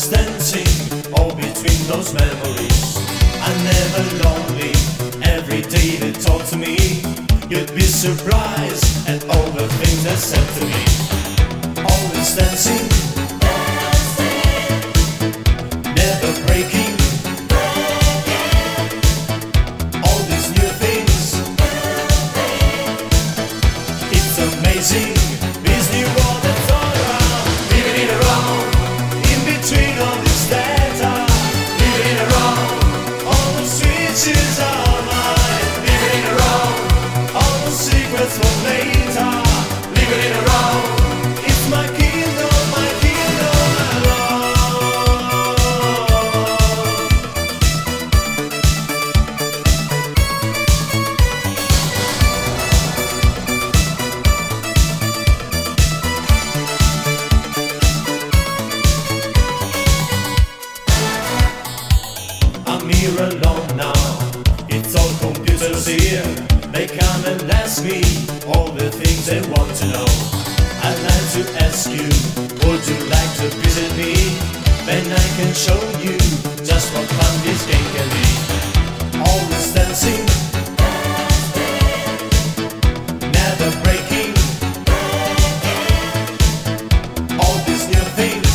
Always dancing all between those memories. I'm never lonely, every day they talk to me. You'd be surprised at all the things they said to me. Always dancing, never breaking. All these new things, it's amazing. This new world that's all around, living it around, in between all this data, living it around. All the switches are mine, living it around. All the secrets for later, living it around. It's my kingdom, my love. I'm here alone now, it's all computers here. They come and ask me all the things they want to know. I'd like to ask you, would you like to visit me? Then I can show you just what fun this game can be. Always dancing, never breaking. All these new things,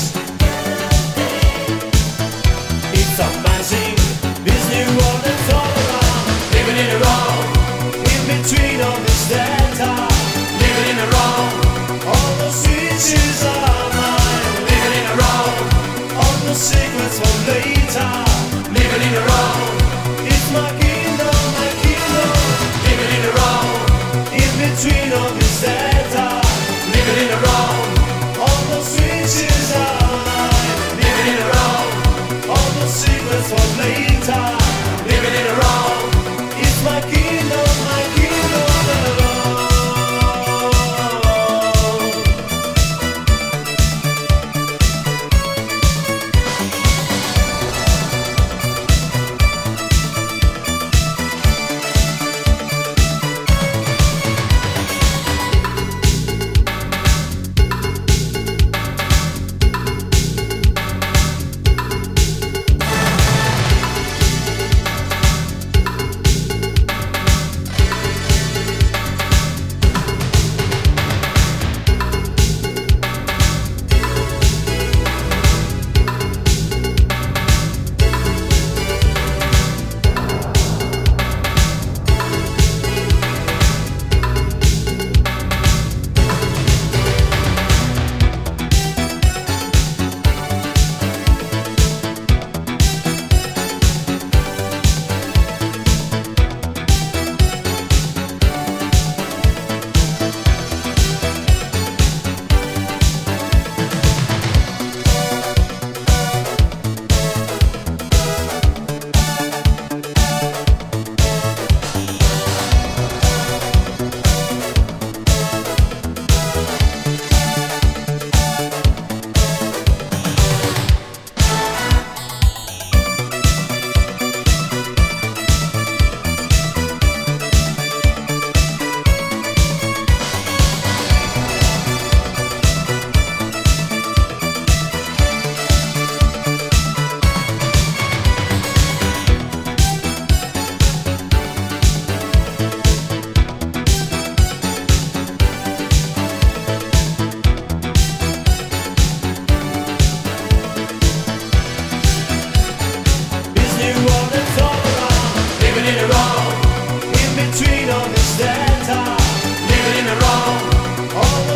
it's amazing. This new world that's all around, living it around, in between all this data, living it around. All the switches are mine, living it around. All the secrets for later, living it around. It's my kingdom, living it around, in between all this data, living it around. All the switches are mine, living it around. All the secrets for later, living it around. It's my kingdom, love.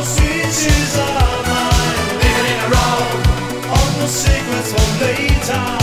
Secrets for later.